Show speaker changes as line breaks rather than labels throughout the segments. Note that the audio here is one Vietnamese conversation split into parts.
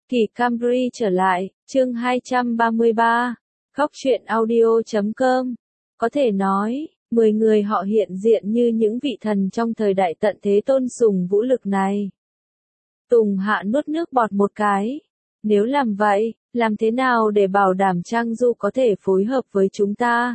Kỳ Camry trở lại, chương 233, Góc truyện audio.com. Có thể nói, 10 người họ hiện diện như những vị thần trong thời đại tận thế tôn sùng vũ lực này. Tùng Hạ nuốt nước bọt một cái. Nếu làm vậy, làm thế nào để bảo đảm Trang Du có thể phối hợp với chúng ta?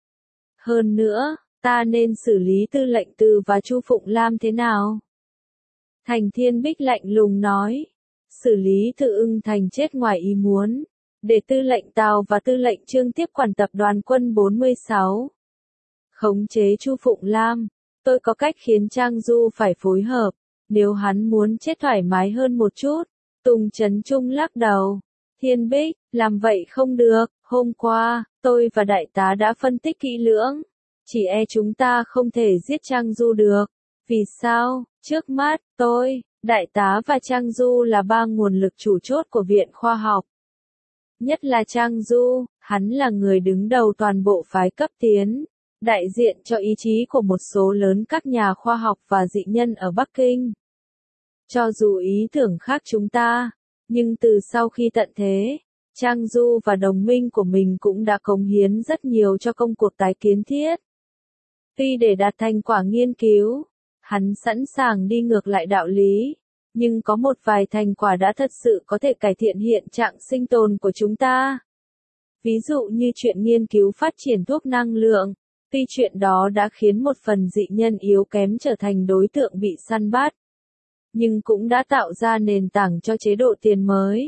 Hơn nữa, ta nên xử lý Tư lệnh Từ và Chu Phụng Lam thế nào? Thành Thiên Bích lạnh lùng nói. Xử lý Từ Ưng Thành chết ngoài ý muốn. Để Tư lệnh Tào và Tư lệnh Trương tiếp quản tập đoàn quân 46. Khống chế Chu Phụng Lam. Tôi có cách khiến Trang Du phải phối hợp. Nếu hắn muốn chết thoải mái hơn một chút. Tùng Trấn Trung lắc đầu. Thiên Bích, làm vậy không được. Hôm qua, tôi và đại tá đã phân tích kỹ lưỡng. Chỉ chúng ta không thể giết Trang Du được. Vì sao? Trước mắt, tôi, đại tá và Trang Du là ba nguồn lực chủ chốt của Viện Khoa học. Nhất là Trang Du, hắn là người đứng đầu toàn bộ phái cấp tiến, đại diện cho ý chí của một số lớn các nhà khoa học và dị nhân ở Bắc Kinh. Cho dù ý tưởng khác chúng ta, nhưng từ sau khi tận thế, Trang Du và đồng minh của mình cũng đã cống hiến rất nhiều cho công cuộc tái kiến thiết. Tuy để đạt thành quả nghiên cứu, hắn sẵn sàng đi ngược lại đạo lý, nhưng có một vài thành quả đã thật sự có thể cải thiện hiện trạng sinh tồn của chúng ta. Ví dụ như chuyện nghiên cứu phát triển thuốc năng lượng, tuy chuyện đó đã khiến một phần dị nhân yếu kém trở thành đối tượng bị săn bắt, nhưng cũng đã tạo ra nền tảng cho chế độ tiền mới,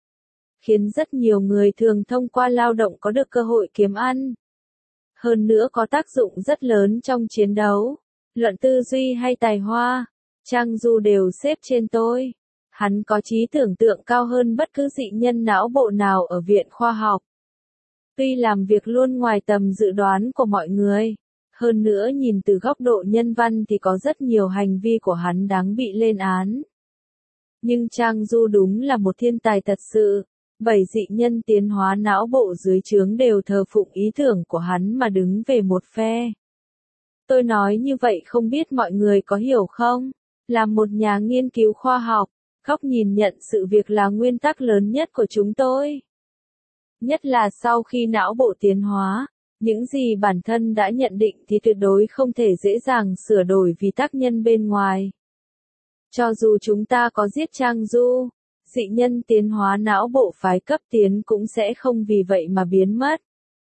khiến rất nhiều người thường thông qua lao động có được cơ hội kiếm ăn. Hơn nữa có tác dụng rất lớn trong chiến đấu, luận tư duy hay tài hoa, Trang Du đều xếp trên tôi. Hắn có trí tưởng tượng cao hơn bất cứ dị nhân não bộ nào ở Viện Khoa học. Tuy làm việc luôn ngoài tầm dự đoán của mọi người, hơn nữa nhìn từ góc độ nhân văn thì có rất nhiều hành vi của hắn đáng bị lên án. Nhưng Trang Du đúng là một thiên tài thật sự. 7 dị nhân tiến hóa não bộ dưới trướng đều thờ phụng ý tưởng của hắn mà đứng về một phe. Tôi nói như vậy không biết mọi người có hiểu không? Là một nhà nghiên cứu khoa học, góc nhìn nhận sự việc là nguyên tắc lớn nhất của chúng tôi. Nhất là sau khi não bộ tiến hóa, những gì bản thân đã nhận định thì tuyệt đối không thể dễ dàng sửa đổi vì tác nhân bên ngoài. Cho dù chúng ta có giết Trang Du, dị nhân tiến hóa não bộ phái cấp tiến cũng sẽ không vì vậy mà biến mất.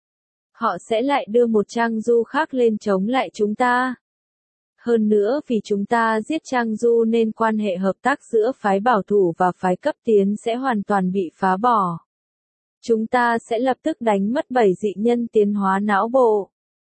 Họ sẽ lại đưa một Trang Du khác lên chống lại chúng ta. Hơn nữa vì chúng ta giết Trang Du nên quan hệ hợp tác giữa phái bảo thủ và phái cấp tiến sẽ hoàn toàn bị phá bỏ. Chúng ta sẽ lập tức đánh mất 7 dị nhân tiến hóa não bộ.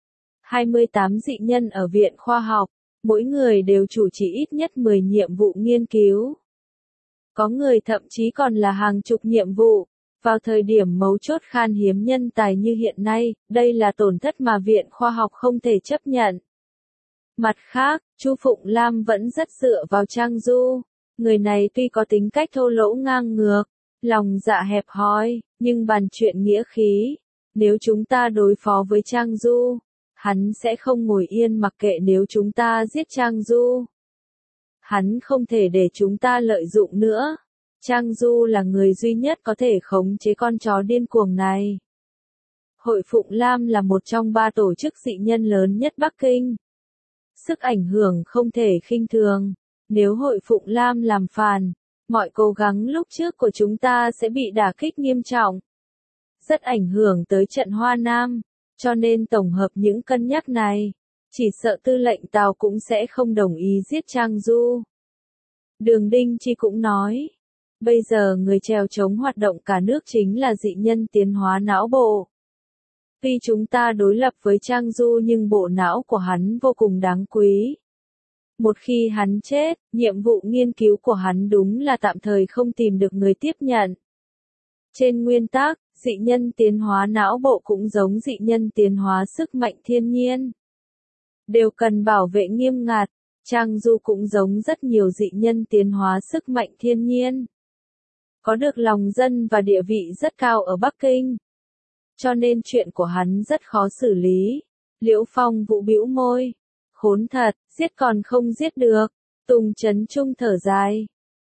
28 dị nhân ở Viện Khoa học, mỗi người đều chủ trì ít nhất 10 nhiệm vụ nghiên cứu. Có người thậm chí còn là hàng chục nhiệm vụ. Vào thời điểm mấu chốt khan hiếm nhân tài như hiện nay, đây là tổn thất mà Viện Khoa học không thể chấp nhận. Mặt khác, Chu Phụng Lam vẫn rất dựa vào Trang Du. Người này tuy có tính cách thô lỗ ngang ngược, lòng dạ hẹp hòi, nhưng bàn chuyện nghĩa khí. Nếu chúng ta đối phó với Trang Du, hắn sẽ không ngồi yên mặc kệ nếu chúng ta giết Trang Du. Hắn không thể để chúng ta lợi dụng nữa. Trang Du là người duy nhất có thể khống chế con chó điên cuồng này. Hội Phụng Lam là một trong 3 tổ chức dị nhân lớn nhất Bắc Kinh. Sức ảnh hưởng không thể khinh thường. Nếu Hội Phụng Lam làm phản, mọi cố gắng lúc trước của chúng ta sẽ bị đả kích nghiêm trọng. Rất ảnh hưởng tới trận Hoa Nam, cho nên tổng hợp những cân nhắc này, chỉ sợ Tư lệnh Tào cũng sẽ không đồng ý giết Trang Du. Đường Đinh Chi cũng nói, bây giờ người chèo chống hoạt động cả nước chính là dị nhân tiến hóa não bộ. Tuy chúng ta đối lập với Trang Du nhưng bộ não của hắn vô cùng đáng quý. Một khi hắn chết, nhiệm vụ nghiên cứu của hắn đúng là tạm thời không tìm được người tiếp nhận. Trên nguyên tắc, dị nhân tiến hóa não bộ cũng giống dị nhân tiến hóa sức mạnh thiên nhiên. Đều cần bảo vệ nghiêm ngặt, Trang Du cũng giống rất nhiều dị nhân tiến hóa sức mạnh thiên nhiên. Có được lòng dân và địa vị rất cao ở Bắc Kinh. Cho nên chuyện của hắn rất khó xử lý. Liễu Phong Vũ bĩu môi. Khốn thật, giết còn không giết được. Tùng Trấn Trung thở dài.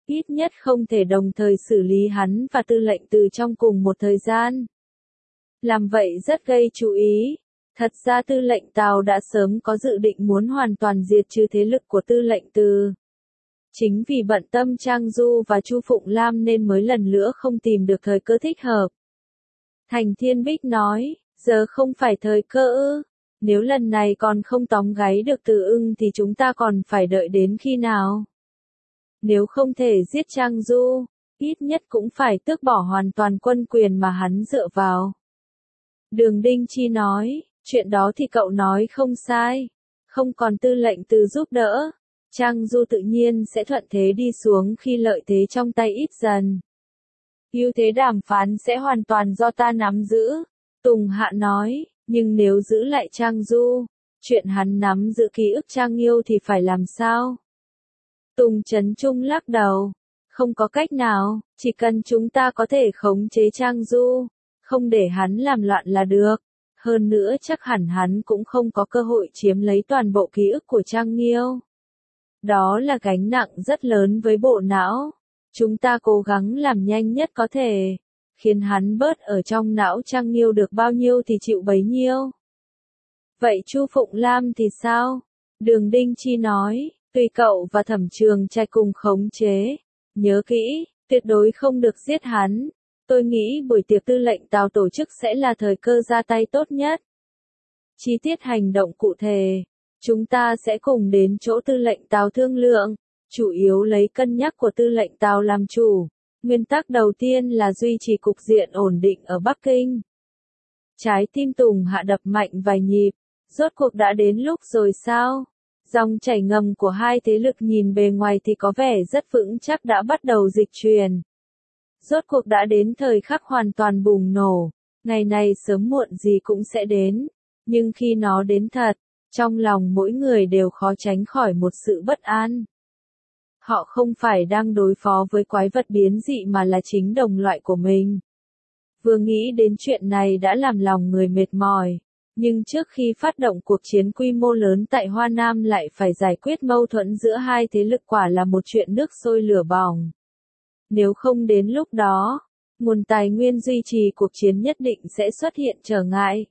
ít nhất không thể đồng thời xử lý hắn và tư lệnh Từ trong cùng một thời gian. Làm vậy rất gây chú ý. Thật ra tư lệnh Tào đã sớm có dự định muốn hoàn toàn diệt trừ thế lực của tư lệnh Từ. Chính vì bận tâm Trang Du và Chu Phụng Lam nên mới lần nữa không tìm được thời cơ thích hợp. Thành Thiên Bích nói, giờ không phải thời cơ ư, nếu lần này còn không tóm gáy được Từ Ưng thì chúng ta còn phải đợi đến khi nào? Nếu không thể giết Trang Du, ít nhất cũng phải tước bỏ hoàn toàn quân quyền mà hắn dựa vào. Đường Đinh Chi nói, chuyện đó thì cậu nói không sai, không còn tư lệnh Từ giúp đỡ, Trang Du tự nhiên sẽ thuận thế đi xuống khi lợi thế trong tay ít dần. Ưu thế đàm phán sẽ hoàn toàn do ta nắm giữ, Tùng Hạ nói, nhưng nếu giữ lại Trang Du, chuyện hắn nắm giữ ký ức Trang Nghiêu thì phải làm sao? Tùng Trấn Trung lắc đầu, không có cách nào, chỉ cần chúng ta có thể khống chế Trang Du, không để hắn làm loạn là được. Hơn nữa chắc hẳn hắn cũng không có cơ hội chiếm lấy toàn bộ ký ức của Trang Nghiêu. Đó là gánh nặng rất lớn với bộ não. Chúng ta cố gắng làm nhanh nhất có thể, khiến hắn bớt ở trong não Trang Nghiêu được bao nhiêu thì chịu bấy nhiêu. Vậy Chu Phụng Lam thì sao? Đường Đinh Chi nói, tùy cậu và Thẩm Trường Trạch cùng khống chế. Nhớ kỹ, tuyệt đối không được giết hắn. Tôi nghĩ buổi tiệc tư lệnh Tào tổ chức sẽ là thời cơ ra tay tốt nhất. Chi tiết hành động cụ thể, chúng ta sẽ cùng đến chỗ tư lệnh Tào thương lượng, chủ yếu lấy cân nhắc của tư lệnh Tào làm chủ. Nguyên tắc đầu tiên là duy trì cục diện ổn định ở Bắc Kinh. Trái tim Tùng Hạ đập mạnh vài nhịp, rốt cuộc đã đến lúc rồi sao? Dòng chảy ngầm của hai thế lực nhìn bề ngoài thì có vẻ rất vững chắc đã bắt đầu dịch chuyển. Rốt cuộc đã đến thời khắc hoàn toàn bùng nổ, ngày này sớm muộn gì cũng sẽ đến, nhưng khi nó đến thật, trong lòng mỗi người đều khó tránh khỏi một sự bất an. Họ không phải đang đối phó với quái vật biến dị mà là chính đồng loại của mình. Vừa nghĩ đến chuyện này đã làm lòng người mệt mỏi, nhưng trước khi phát động cuộc chiến quy mô lớn tại Hoa Nam lại phải giải quyết mâu thuẫn giữa hai thế lực quả là một chuyện nước sôi lửa bỏng. Nếu không đến lúc đó, nguồn tài nguyên duy trì cuộc chiến nhất định sẽ xuất hiện trở ngại.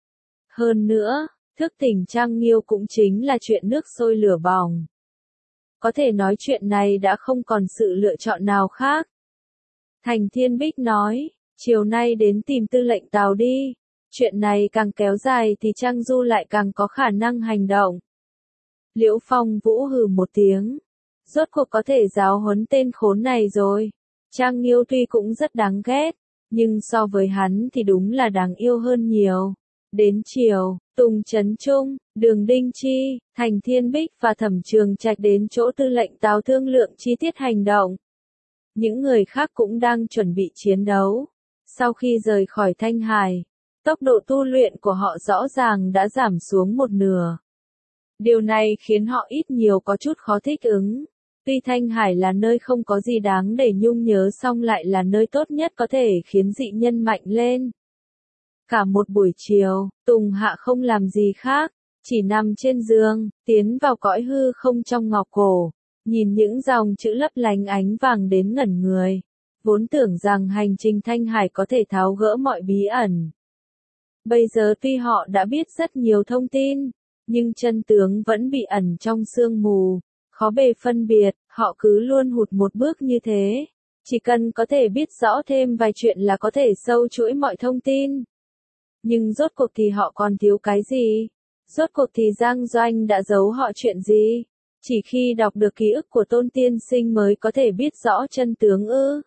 Hơn nữa, thức tỉnh Trang Nghiêu cũng chính là chuyện nước sôi lửa bỏng. Có thể nói chuyện này đã không còn sự lựa chọn nào khác. Thành Thiên Bích nói, chiều nay đến tìm tư lệnh Tào đi. Chuyện này càng kéo dài thì Trang Du lại càng có khả năng hành động. Liễu Phong Vũ hừ một tiếng. Rốt cuộc có thể giáo huấn tên khốn này rồi. Trang Nghiêu tuy cũng rất đáng ghét, nhưng so với hắn thì đúng là đáng yêu hơn nhiều. Đến chiều, Tùng Trấn Trung, Đường Đinh Chi, Thành Thiên Bích và Thẩm Trường Trạch đến chỗ tư lệnh Tào thương lượng chi tiết hành động. Những người khác cũng đang chuẩn bị chiến đấu. Sau khi rời khỏi Thanh Hải, tốc độ tu luyện của họ rõ ràng đã giảm xuống một nửa. Điều này khiến họ ít nhiều có chút khó thích ứng. Tuy Thanh Hải là nơi không có gì đáng để nhung nhớ song lại là nơi tốt nhất có thể khiến dị nhân mạnh lên. Cả một buổi chiều, Tùng Hạ không làm gì khác, chỉ nằm trên giường, tiến vào cõi hư không trong ngọc cổ, nhìn những dòng chữ lấp lánh ánh vàng đến ngẩn người. Vốn tưởng rằng hành trình Thanh Hải có thể tháo gỡ mọi bí ẩn. Bây giờ tuy họ đã biết rất nhiều thông tin, nhưng chân tướng vẫn bị ẩn trong sương mù, khó bề phân biệt, họ cứ luôn hụt một bước như thế. Chỉ cần có thể biết rõ thêm vài chuyện là có thể sâu chuỗi mọi thông tin. Nhưng rốt cuộc thì họ còn thiếu cái gì? Rốt cuộc thì Giang Doanh đã giấu họ chuyện gì? Chỉ khi đọc được ký ức của Tôn Tiên Sinh mới có thể biết rõ chân tướng ư?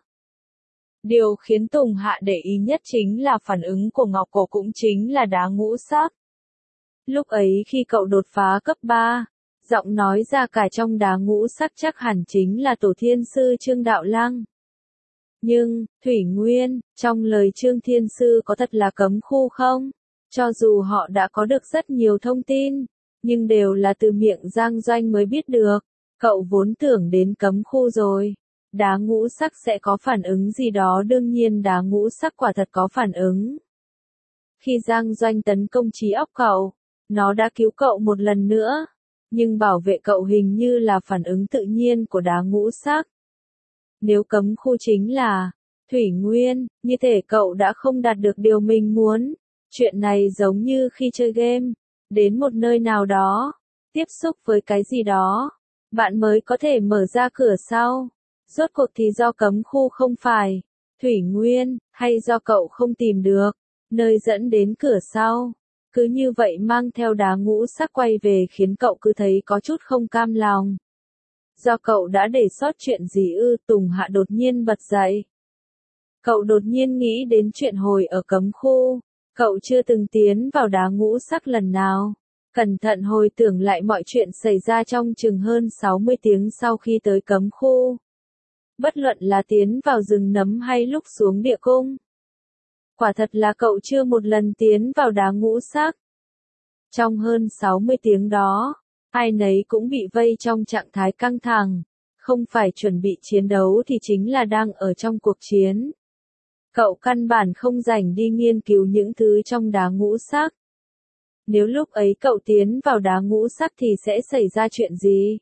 Điều khiến Tùng Hạ để ý nhất chính là phản ứng của Ngọc Cổ cũng chính là đá ngũ sắc. Lúc ấy khi cậu đột phá cấp 3, giọng nói ra cả trong đá ngũ sắc chắc hẳn chính là Tổ Thiên Sư Trương Đạo Lăng. Nhưng, Thủy Nguyên, trong lời Trương Thiên Sư có thật là cấm khu không? Cho dù họ đã có được rất nhiều thông tin, nhưng đều là từ miệng Giang Doanh mới biết được. Cậu vốn tưởng đến cấm khu rồi. Đá ngũ sắc sẽ có phản ứng gì đó, đương nhiên đá ngũ sắc quả thật có phản ứng. Khi Giang Doanh tấn công trí óc cậu, nó đã cứu cậu một lần nữa, nhưng bảo vệ cậu hình như là phản ứng tự nhiên của đá ngũ sắc. Nếu cấm khu chính là Thủy Nguyên, như thể cậu đã không đạt được điều mình muốn. Chuyện này giống như khi chơi game, đến một nơi nào đó, tiếp xúc với cái gì đó, bạn mới có thể mở ra cửa sau. Rốt cuộc thì do cấm khu không phải Thủy Nguyên, hay do cậu không tìm được nơi dẫn đến cửa sau. Cứ như vậy mang theo đá ngũ sắc quay về khiến cậu cứ thấy có chút không cam lòng. Do cậu đã để sót chuyện gì ư? Tùng Hạ đột nhiên bật dậy. Cậu đột nhiên nghĩ đến chuyện hồi ở cấm khu. Cậu chưa từng tiến vào đá ngũ sắc lần nào. Cẩn thận hồi tưởng lại mọi chuyện xảy ra trong chừng hơn 60 tiếng sau khi tới cấm khu. Bất luận là tiến vào rừng nấm hay lúc xuống địa cung. Quả thật là cậu chưa một lần tiến vào đá ngũ sắc. Trong hơn 60 tiếng đó, ai nấy cũng bị vây trong trạng thái căng thẳng. Không phải chuẩn bị chiến đấu thì chính là đang ở trong cuộc chiến. Cậu căn bản không rảnh đi nghiên cứu những thứ trong đá ngũ sắc. Nếu lúc ấy cậu tiến vào đá ngũ sắc thì sẽ xảy ra chuyện gì?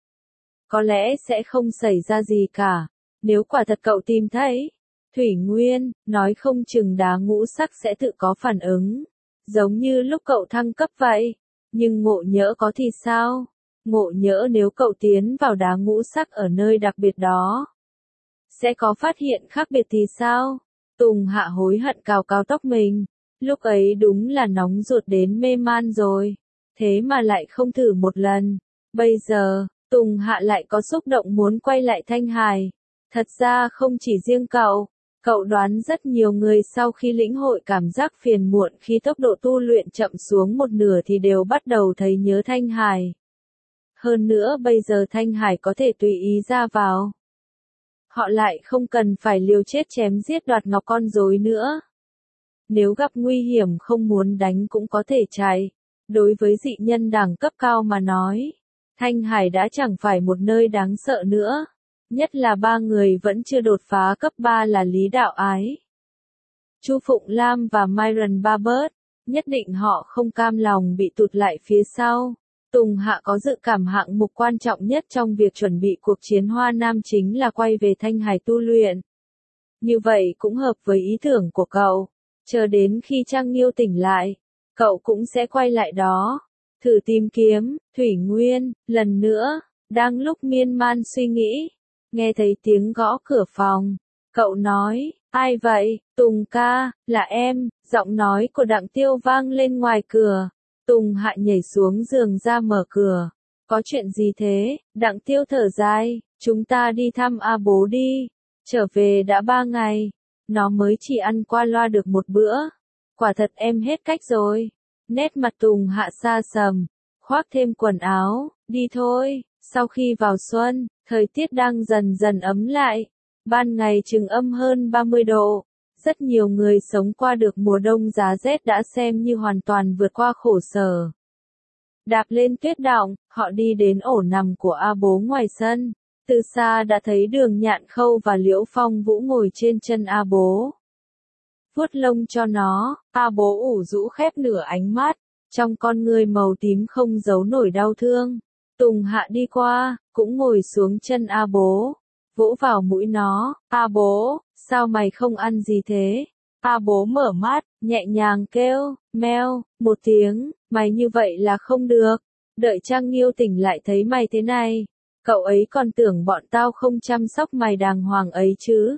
Có lẽ sẽ không xảy ra gì cả. Nếu quả thật cậu tìm thấy Thủy Nguyên, nói không chừng đá ngũ sắc sẽ tự có phản ứng. Giống như lúc cậu thăng cấp vậy. Nhưng ngộ nhỡ có thì sao? Ngộ nhỡ nếu cậu tiến vào đá ngũ sắc ở nơi đặc biệt đó, sẽ có phát hiện khác biệt thì sao? Tùng Hạ hối hận cào cào tóc mình. Lúc ấy đúng là nóng ruột đến mê man rồi. Thế mà lại không thử một lần. Bây giờ, Tùng Hạ lại có xúc động muốn quay lại Thanh Hải. Thật ra không chỉ riêng cậu. Cậu đoán rất nhiều người sau khi lĩnh hội cảm giác phiền muộn khi tốc độ tu luyện chậm xuống một nửa thì đều bắt đầu thấy nhớ Thanh Hải. Hơn nữa bây giờ Thanh Hải có thể tùy ý ra vào. Họ lại không cần phải liều chết chém giết đoạt ngọc con rối nữa. Nếu gặp nguy hiểm không muốn đánh cũng có thể chạy. Đối với dị nhân đẳng cấp cao mà nói, Thanh Hải đã chẳng phải một nơi đáng sợ nữa. Nhất là ba người vẫn chưa đột phá cấp 3 là Lý Đạo Ái, Chu Phụng Lam và Myron Barbert. Nhất định họ không cam lòng bị tụt lại phía sau. Tùng Hạ có dự cảm hạng mục quan trọng nhất trong việc chuẩn bị cuộc chiến Hoa Nam chính là quay về Thanh Hải tu luyện. Như vậy cũng hợp với ý tưởng của cậu. Chờ đến khi Trang Nghiêu tỉnh lại, cậu cũng sẽ quay lại đó. Thử tìm kiếm Thủy Nguyên lần nữa. Đang lúc miên man suy nghĩ, nghe thấy tiếng gõ cửa phòng. Cậu nói, ai vậy? Tùng ca, là em. Giọng nói của Đặng Tiêu vang lên ngoài cửa. Tùng Hạ nhảy xuống giường ra mở cửa. Có chuyện gì thế? Đặng Tiêu thở dài, chúng ta đi thăm A bố đi. Trở về đã 3 ngày. Nó mới chỉ ăn qua loa được một bữa. Quả thật em hết cách rồi. Nét mặt Tùng Hạ xa sầm. Khoác thêm quần áo, đi thôi. Sau khi vào xuân, thời tiết đang dần dần ấm lại. Ban ngày chừng âm hơn 30 độ. Rất nhiều người sống qua được mùa đông giá rét đã xem như hoàn toàn vượt qua khổ sở. Đạp lên tuyết đọng, họ đi đến ổ nằm của A bố ngoài sân. Từ xa đã thấy Đường Nhạn Khâu và Liễu Phong Vũ ngồi trên chân A bố. Vuốt lông cho nó, A bố ủ rũ khép nửa ánh mắt, trong con người màu tím không giấu nổi đau thương. Tùng Hạ đi qua, cũng ngồi xuống chân A bố, vỗ vào mũi nó. A bố, sao mày không ăn gì thế? A bố mở mắt, nhẹ nhàng kêu, meo, một tiếng. Mày như vậy là không được. Đợi Trang Nghiêu tỉnh lại thấy mày thế này, cậu ấy còn tưởng bọn tao không chăm sóc mày đàng hoàng ấy chứ.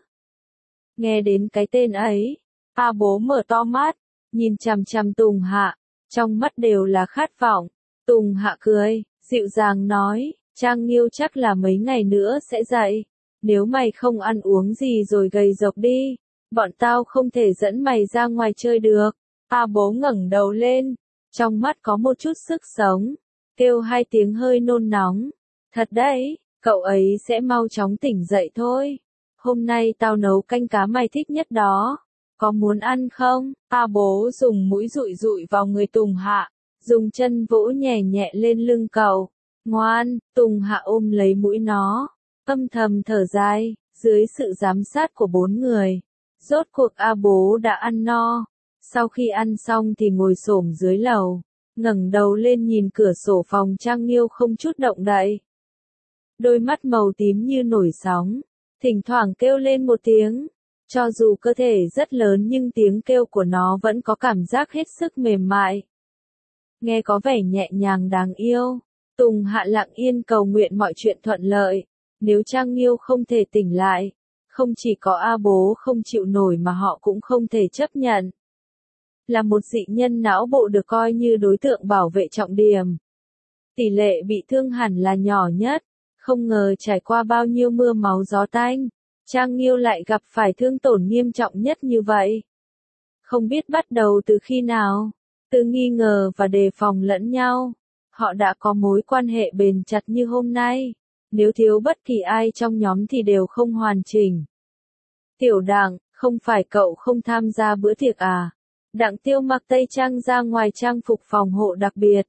Nghe đến cái tên ấy, A bố mở to mắt, nhìn chằm chằm Tùng Hạ, trong mắt đều là khát vọng. Tùng Hạ cười, dịu dàng nói, Trang Nghiêu chắc là mấy ngày nữa sẽ dậy. Nếu mày không ăn uống gì rồi gầy rộc đi, bọn tao không thể dẫn mày ra ngoài chơi được. A bố ngẩng đầu lên, trong mắt có một chút sức sống, kêu 2 tiếng hơi nôn nóng. Thật đấy, cậu ấy sẽ mau chóng tỉnh dậy thôi. Hôm nay tao nấu canh cá mày thích nhất đó. Có muốn ăn không? A bố dùng mũi dụi dụi vào người Tùng Hạ, dùng chân vỗ nhẹ nhẹ lên lưng cậu. Ngoan, Tùng Hạ ôm lấy mũi nó, âm thầm thở dài. Dưới sự giám sát của 4 người, rốt cuộc A bố đã ăn no. Sau khi ăn xong thì ngồi xổm dưới lầu, ngẩng đầu lên nhìn cửa sổ phòng Trang Nghiêu không chút động đậy. Đôi mắt màu tím như nổi sóng, thỉnh thoảng kêu lên một tiếng. Cho dù cơ thể rất lớn nhưng tiếng kêu của nó vẫn có cảm giác hết sức mềm mại. Nghe có vẻ nhẹ nhàng đáng yêu. Tùng Hạ lặng yên cầu nguyện mọi chuyện thuận lợi. Nếu Trang Nghiêu không thể tỉnh lại, không chỉ có A Bố không chịu nổi mà họ cũng không thể chấp nhận. Là một dị nhân não bộ được coi như đối tượng bảo vệ trọng điểm. Tỷ lệ bị thương hẳn là nhỏ nhất. Không ngờ trải qua bao nhiêu mưa máu gió tanh, Trang Nghiêu lại gặp phải thương tổn nghiêm trọng nhất như vậy. Không biết bắt đầu từ khi nào, từ nghi ngờ và đề phòng lẫn nhau, họ đã có mối quan hệ bền chặt như hôm nay. Nếu thiếu bất kỳ ai trong nhóm thì đều không hoàn chỉnh. Tiểu Đặng, không phải cậu không tham gia bữa tiệc à? Đặng Tiêu mặc tây trang ra ngoài trang phục phòng hộ đặc biệt.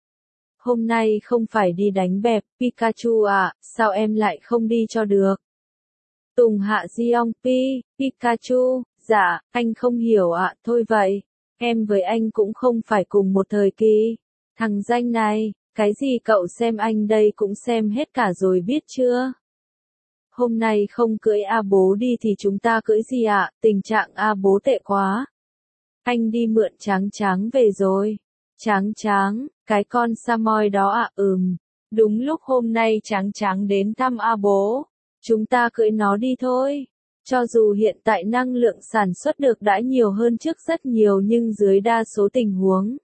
Hôm nay không phải đi đánh bẹp, Pikachu à, sao em lại không đi cho được? Tùng Hạ Giong Pikachu, dạ, anh không hiểu ạ, thôi vậy. Em với anh cũng không phải cùng một thời kỳ. Thằng danh này, cái gì cậu xem anh đây cũng xem hết cả rồi biết chưa? Hôm nay không cưỡi A Bố đi thì chúng ta cưỡi gì ạ? Tình trạng A Bố tệ quá. Anh đi mượn Tráng Tráng về rồi. Tráng Tráng, cái con Samoy đó ạ, đúng lúc hôm nay Tráng Tráng đến thăm A Bố. Chúng ta cưỡi nó đi thôi. Cho dù hiện tại năng lượng sản xuất được đã nhiều hơn trước rất nhiều nhưng dưới đa số tình huống,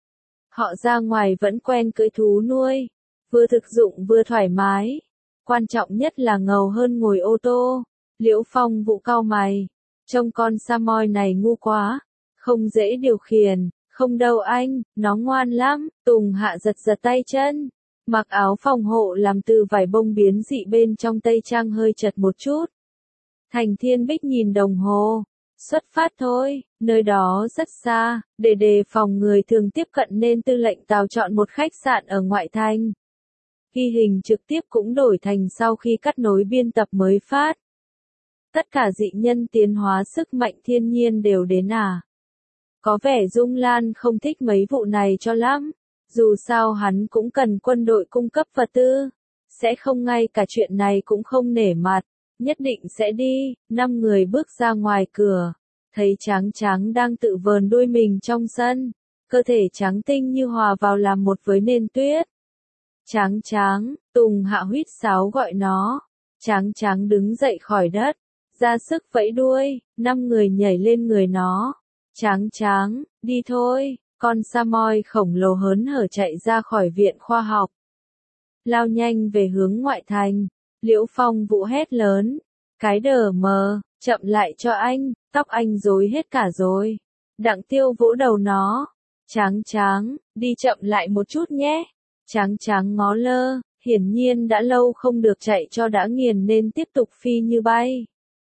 họ ra ngoài vẫn quen cưỡi thú nuôi. Vừa thực dụng vừa thoải mái. Quan trọng nhất là ngầu hơn ngồi ô tô. Liễu Phong Vũ cau mày. Trông con Samoy này ngu quá. Không dễ điều khiển. Không đâu anh, nó ngoan lắm. Tùng Hạ giật giật tay chân. Mặc áo phòng hộ làm từ vải bông biến dị bên trong tây trang hơi chật một chút. Thành Thiên Bích nhìn đồng hồ. Xuất phát thôi, nơi đó rất xa, để đề phòng người thường tiếp cận nên tư lệnh Tào chọn một khách sạn ở ngoại thành. Ghi hình trực tiếp cũng đổi thành sau khi cắt nối biên tập mới phát. Tất cả dị nhân tiến hóa sức mạnh thiên nhiên đều đến à. Có vẻ Dung Lan không thích mấy vụ này cho lắm. Dù sao hắn cũng cần quân đội cung cấp vật tư. Sẽ không ngay cả chuyện này cũng không nể mặt. Nhất định sẽ đi. 5 người bước ra ngoài cửa. Thấy Tráng Tráng đang tự vờn đuôi mình trong sân. Cơ thể trắng tinh như hòa vào làm một với nền tuyết. Tráng Tráng, Tùng Hạ huýt sáo gọi nó. Tráng Tráng đứng dậy khỏi đất. Ra sức vẫy đuôi. 5 người nhảy lên người nó. Tráng Tráng, đi thôi. Con Samoy khổng lồ hớn hở chạy ra khỏi viện khoa học. Lao nhanh về hướng ngoại thành. Liễu Phong Vũ hét lớn. Cái đờ mờ, chậm lại cho anh, tóc anh rối hết cả rồi. Đặng Tiêu vỗ đầu nó. Tráng Tráng, đi chậm lại một chút nhé. Tráng Tráng ngó lơ, hiển nhiên đã lâu không được chạy cho đã nghiền nên tiếp tục phi như bay.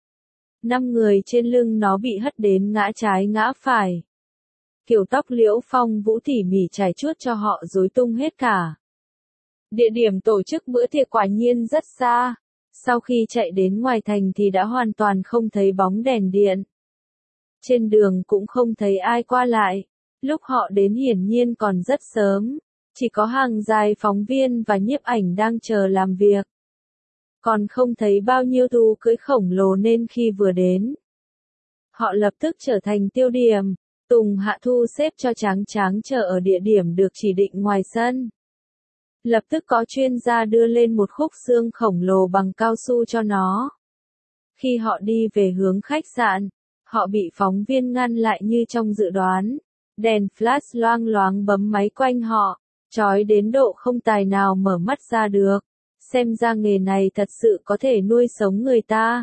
5 người trên lưng nó bị hất đến ngã trái ngã phải. Kiểu tóc Liễu Phong Vũ tỉ mỉ trải chuốt cho họ rối tung hết cả. Địa điểm tổ chức bữa tiệc quả nhiên rất xa. Sau khi chạy đến ngoài thành thì đã hoàn toàn không thấy bóng đèn điện. Trên đường cũng không thấy ai qua lại. Lúc họ đến hiển nhiên còn rất sớm. Chỉ có hàng dài phóng viên và nhiếp ảnh đang chờ làm việc. Còn không thấy bao nhiêu thú cưỡi khổng lồ nên khi vừa đến, họ lập tức trở thành tiêu điểm. Tùng Hạ thu xếp cho Tráng Tráng chờ ở địa điểm được chỉ định ngoài sân. Lập tức có chuyên gia đưa lên một khúc xương khổng lồ bằng cao su cho nó. Khi họ đi về hướng khách sạn, họ bị phóng viên ngăn lại như trong dự đoán. Đèn flash loang loáng bấm máy quanh họ, chói đến độ không tài nào mở mắt ra được. Xem ra nghề này thật sự có thể nuôi sống người ta.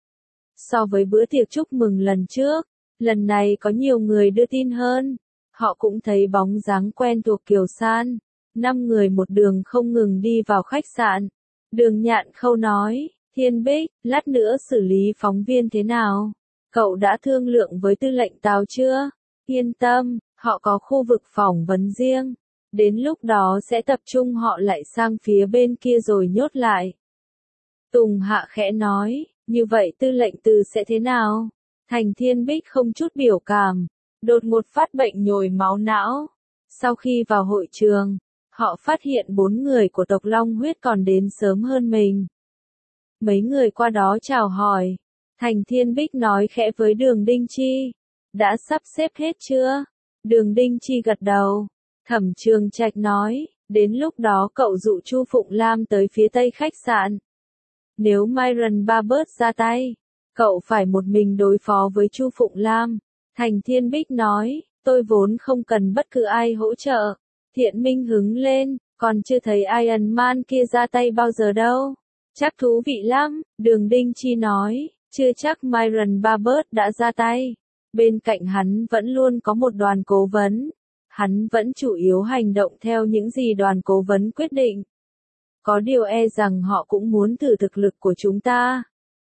So với bữa tiệc chúc mừng lần trước, lần này có nhiều người đưa tin hơn. Họ cũng thấy bóng dáng quen thuộc Kiều San. 5 người một đường không ngừng đi vào khách sạn. Đường Nhạn Khâu nói, Thiên Bích, lát nữa xử lý phóng viên thế nào? Cậu đã thương lượng với tư lệnh Tào chưa? Yên tâm, họ có khu vực phỏng vấn riêng. Đến lúc đó sẽ tập trung họ lại sang phía bên kia rồi nhốt lại. Tùng Hạ khẽ nói, như vậy tư lệnh Từ sẽ thế nào? Thành Thiên Bích không chút biểu cảm, đột ngột phát bệnh nhồi máu não. Sau khi vào hội trường, họ phát hiện 4 người của tộc Long Huyết còn đến sớm hơn mình. Mấy người qua đó chào hỏi. Thành Thiên Bích nói khẽ với Đường Đinh Chi. Đã sắp xếp hết chưa? Đường Đinh Chi gật đầu. Thẩm Trường Trạch nói, đến lúc đó cậu dụ Chu Phụng Lam tới phía tây khách sạn. Nếu Myron Barber ra tay, cậu phải một mình đối phó với Chu Phụng Lam. Thành Thiên Bích nói, tôi vốn không cần bất cứ ai hỗ trợ. Thiện Minh hứng lên, còn chưa thấy Iron Man kia ra tay bao giờ đâu. Chắc thú vị lắm, Đường Đinh Chi nói, chưa chắc Myron Barber đã ra tay. Bên cạnh hắn vẫn luôn có một đoàn cố vấn. Hắn vẫn chủ yếu hành động theo những gì đoàn cố vấn quyết định. Có điều e rằng họ cũng muốn thử thực lực của chúng ta.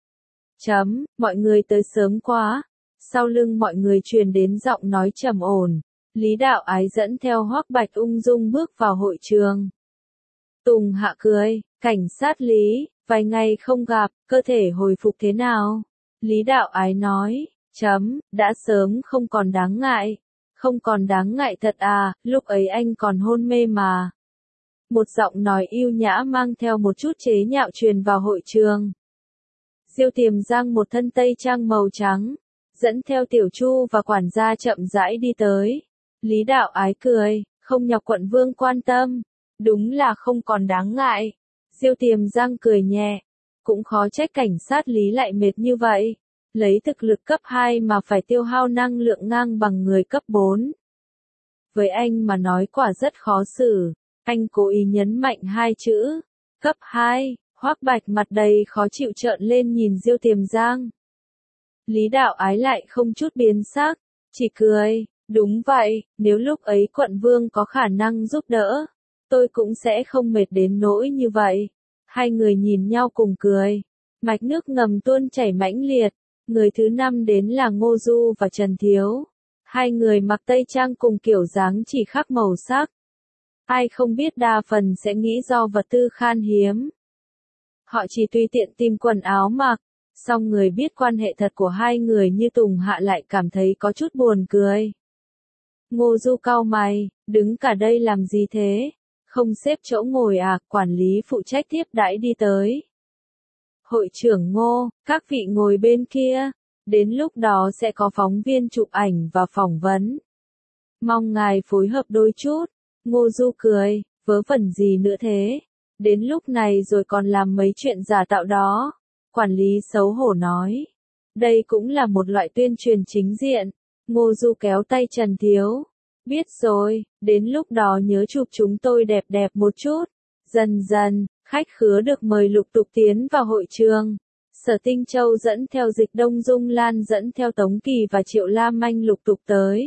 Mọi người tới sớm quá. Sau lưng mọi người truyền đến giọng nói trầm ổn. Lý Đạo Ái dẫn theo Hoắc Bạch ung dung bước vào hội trường. Tùng Hạ cười, cảnh sát Lý, vài ngày không gặp, cơ thể hồi phục thế nào? Lý Đạo Ái nói, đã sớm không còn đáng ngại. Không còn đáng ngại thật à, lúc ấy anh còn hôn mê mà. Một giọng nói yêu nhã mang theo một chút chế nhạo truyền vào hội trường. Diêu Tiềm Giang một thân tây trang màu trắng, dẫn theo Tiểu Chu và quản gia chậm rãi đi tới. Lý Đạo Ái cười, không nhọc quận vương quan tâm. Đúng là không còn đáng ngại. Diêu Tiềm Giang cười nhẹ. Cũng khó trách cảnh sát Lý lại mệt như vậy. Lấy thực lực cấp 2 mà phải tiêu hao năng lượng ngang bằng người cấp 4. Với anh mà nói quả rất khó xử. Anh cố ý nhấn mạnh hai chữ. Cấp 2, Hoắc Bạch mặt đầy khó chịu trợn lên nhìn Diêu Tiềm Giang. Lý Đạo Ái lại không chút biến sắc, chỉ cười. Đúng vậy, nếu lúc ấy quận vương có khả năng giúp đỡ, tôi cũng sẽ không mệt đến nỗi như vậy. Hai người nhìn nhau cùng cười. Mạch nước ngầm tuôn chảy mãnh liệt. Người thứ 5 đến là Ngô Du và Trần Thiếu. Hai người mặc tây trang cùng kiểu dáng chỉ khác màu sắc. Ai không biết đa phần sẽ nghĩ do vật tư khan hiếm. Họ chỉ tùy tiện tìm quần áo mặc. Song người biết quan hệ thật của hai người như Tùng Hạ lại cảm thấy có chút buồn cười. Ngô Du cau mày, đứng cả đây làm gì thế? Không xếp chỗ ngồi à? Quản lý phụ trách tiếp đãi đi tới. Hội trưởng Ngô, các vị ngồi bên kia. Đến lúc đó sẽ có phóng viên chụp ảnh và phỏng vấn. Mong ngài phối hợp đôi chút. Ngô Du cười, vớ vẩn gì nữa thế? Đến lúc này rồi còn làm mấy chuyện giả tạo đó. Quản lý xấu hổ nói. Đây cũng là một loại tuyên truyền chính diện. Ngô Du kéo tay Trần Thiếu. Biết rồi, đến lúc đó nhớ chụp chúng tôi đẹp đẹp một chút. Dần dần, khách khứa được mời lục tục tiến vào hội trường. Sở Tinh Châu dẫn theo Dịch Đông Dung Lan dẫn theo Tống Kỳ và Triệu Lam Anh lục tục tới.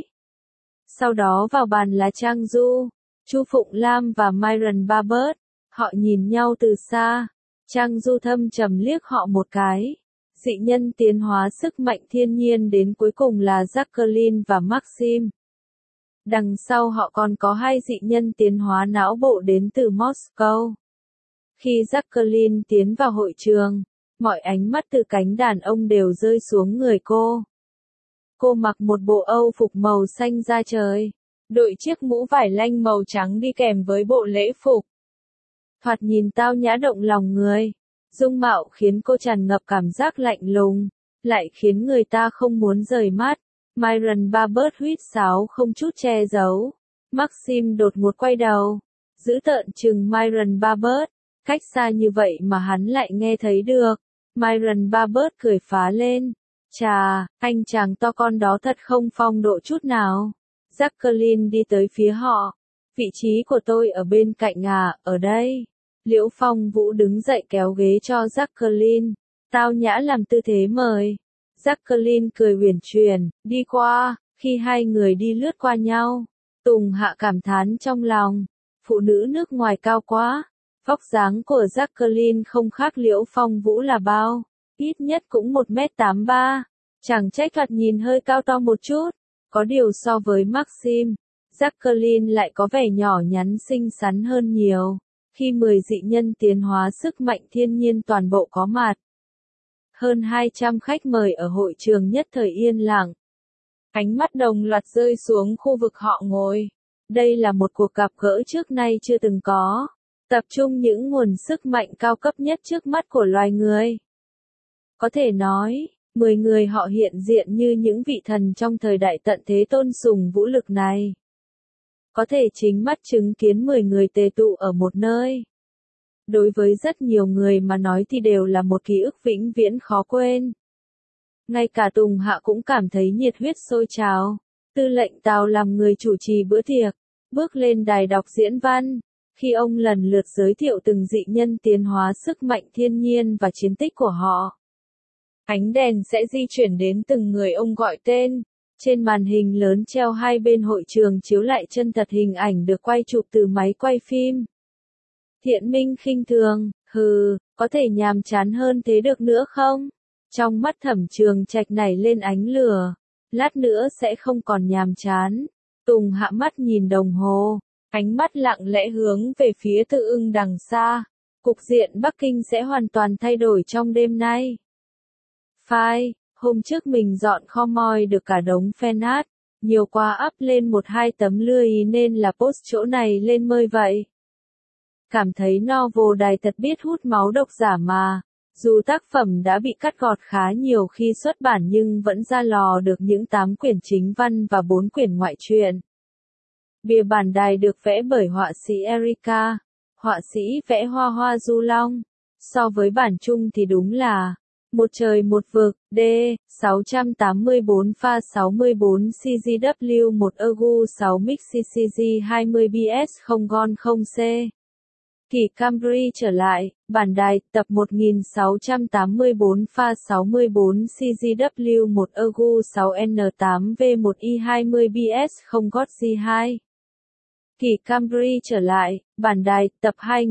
Sau đó vào bàn là Trang Du, Chu Phụng Lam và Myron Barber. Họ nhìn nhau từ xa. Trang Du thâm trầm liếc họ một cái. Dị nhân tiến hóa sức mạnh thiên nhiên đến cuối cùng là Jacqueline và Maxim. Đằng sau họ còn có hai dị nhân tiến hóa não bộ đến từ Moscow. Khi Jacqueline tiến vào hội trường, mọi ánh mắt từ cánh đàn ông đều rơi xuống người cô. Cô mặc một bộ Âu phục màu xanh da trời, đội chiếc mũ vải lanh màu trắng đi kèm với bộ lễ phục. Thoạt nhìn tao nhã động lòng người, dung mạo khiến cô tràn ngập cảm giác lạnh lùng, lại khiến người ta không muốn rời mắt. Myron Barber huýt sáo không chút che giấu. Maxim đột ngột quay đầu, dữ tợn trừng Myron Barber, cách xa như vậy mà hắn lại nghe thấy được. Myron Barber cười phá lên. Chà, anh chàng to con đó thật không phong độ chút nào. Jacqueline đi tới phía họ. Vị trí của tôi ở bên cạnh à, ở đây. Liễu Phong Vũ đứng dậy kéo ghế cho Jacqueline. Tao nhã làm tư thế mời. Jacqueline cười uyển chuyển, đi qua. Khi hai người đi lướt qua nhau, Tùng Hạ cảm thán trong lòng. Phụ nữ nước ngoài cao quá. Vóc dáng của Jacqueline không khác Liễu Phong Vũ là bao. Ít nhất cũng 1m83. Chẳng trách thoạt nhìn hơi cao to một chút. Có điều so với Maxim, Jacqueline lại có vẻ nhỏ nhắn xinh xắn hơn nhiều. Khi 10 dị nhân tiến hóa sức mạnh thiên nhiên toàn bộ có mặt. Hơn 200 khách mời ở hội trường nhất thời yên lặng. Ánh mắt đồng loạt rơi xuống khu vực họ ngồi. Đây là một cuộc gặp gỡ trước nay chưa từng có. tập trung những nguồn sức mạnh cao cấp nhất trước mắt của loài người. Có thể nói, 10 người họ hiện diện như những vị thần trong thời đại tận thế tôn sùng vũ lực này. Có thể chính mắt chứng kiến 10 người tề tụ ở một nơi. Đối với rất nhiều người mà nói thì đều là một ký ức vĩnh viễn khó quên. Ngay cả Tùng Hạ cũng cảm thấy nhiệt huyết sôi trào. Tư lệnh Tào làm người chủ trì bữa tiệc, bước lên đài đọc diễn văn. Khi ông lần lượt giới thiệu từng dị nhân tiến hóa sức mạnh thiên nhiên và chiến tích của họ. Ánh đèn sẽ di chuyển đến từng người ông gọi tên. Trên màn hình lớn treo hai bên hội trường chiếu lại chân thật hình ảnh được quay chụp từ máy quay phim. Thiện Minh khinh thường, hừ, có thể nhàm chán hơn thế được nữa không? Trong mắt Thẩm Trường Trạch nảy lên ánh lửa. Lát nữa sẽ không còn nhàm chán. Tùng Hạ mắt nhìn đồng hồ. Ánh mắt lặng lẽ hướng về phía Tự Ưng đằng xa. Cục diện Bắc Kinh sẽ hoàn toàn thay đổi trong đêm nay. Phai, hôm trước mình dọn kho moi được cả đống fanart. Nhiều quá up lên 1-2 tấm lươi nên là post chỗ này lên mơi vậy. Cảm thấy novel đài thật biết hút máu độc giả mà. Dù tác phẩm đã bị cắt gọt khá nhiều khi xuất bản nhưng vẫn ra lò được những 8 quyển chính văn và 4 quyển ngoại truyện. Bìa bản đài được vẽ bởi họa sĩ Erika, họa sĩ vẽ Hoa Hoa Du Long. So với bản chung thì đúng là một trời một vực, D, 684 pha 64 CGW 1 Egu 6 Mix CCG 20 BS 0 Gon 0 C. Kỷ Cambry trở lại, bản đài, tập 1684 pha 64 CGW 1 Egu 6 N8 V1 I20 BS 0 GOT G2. Kỷ Cambry trở lại, bản đài, tập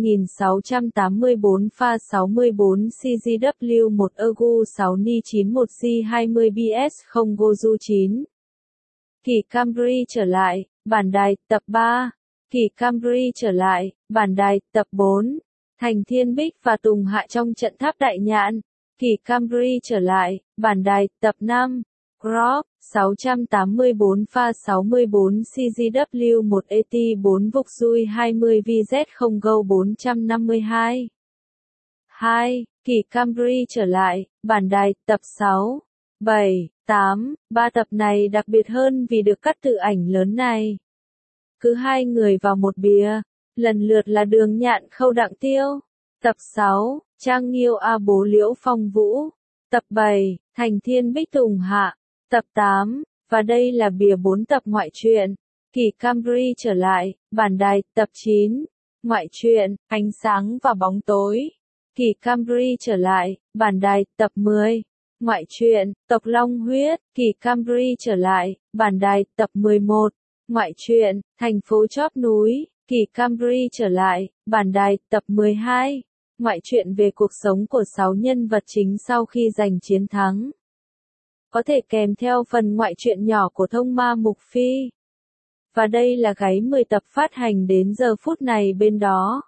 2684 pha 64 CGW 1 Egu 6 Ni 91 G20 BS 0 Goju 9. Kỷ Cambry trở lại, bản đài, tập 3. Kỷ Cambry trở lại, bản đài, tập 4. Thành Thiên Bích và Tùng Hạ trong trận tháp đại nhạn. Kỷ Cambry trở lại, bản đài, tập 5. Crop, 684 pha 64 CGW 1 ET 4 Vục Dui 20 VZ 0 Go 452. 2. Kỷ Cambry trở lại, bản đài, tập 6. 7, 8, 3 tập này đặc biệt hơn vì được cắt tự ảnh lớn này. Cứ hai người vào một bìa, lần lượt là Đường Nhạn Khâu Đặng Tiêu. Tập 6, Trang Nghiêu A Bố Liễu Phong Vũ. Tập 7, Thành Thiên Bích Tùng Hạ. Tập 8, và đây là bìa 4 tập ngoại truyện. Kỷ Cambry trở lại, bản đài, tập 9. Ngoại truyện, Ánh Sáng và Bóng Tối. Kỷ Cambry trở lại, bản đài, tập 10. Ngoại truyện, Tộc Long Huyết. Kỷ Cambry trở lại, bản đài, tập 11. Ngoại truyện, Thành Phố Chóp Núi. Kỷ Cambry trở lại, bản đài, tập 12. Ngoại truyện về cuộc sống của 6 nhân vật chính sau khi giành chiến thắng. Có thể kèm theo phần ngoại truyện nhỏ của Thông Ma Mục Phi. Và đây là gáy 10 tập phát hành đến giờ phút này bên đó.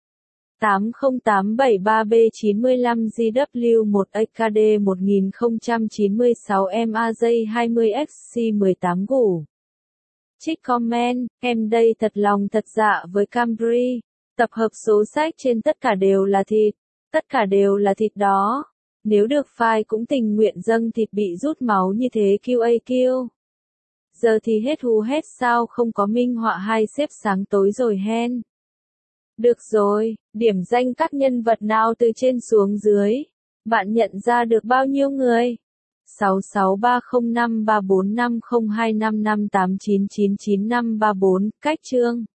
80873B95GW1 AKD 1096 MAJ20XC18 Gủ. Trích comment, em đây thật lòng thật dạ với Cambry. Tập hợp số sách trên tất cả đều là thịt. Tất cả đều là thịt đó. Nếu được file cũng tình nguyện dâng thịt bị rút máu như thế QAQ. Giờ thì hết hù hết sao không có minh họa hay xếp sáng tối rồi hen. Được rồi, điểm danh các nhân vật nào từ trên xuống dưới. Bạn nhận ra được bao nhiêu người? 6630534502558999534, cách chương.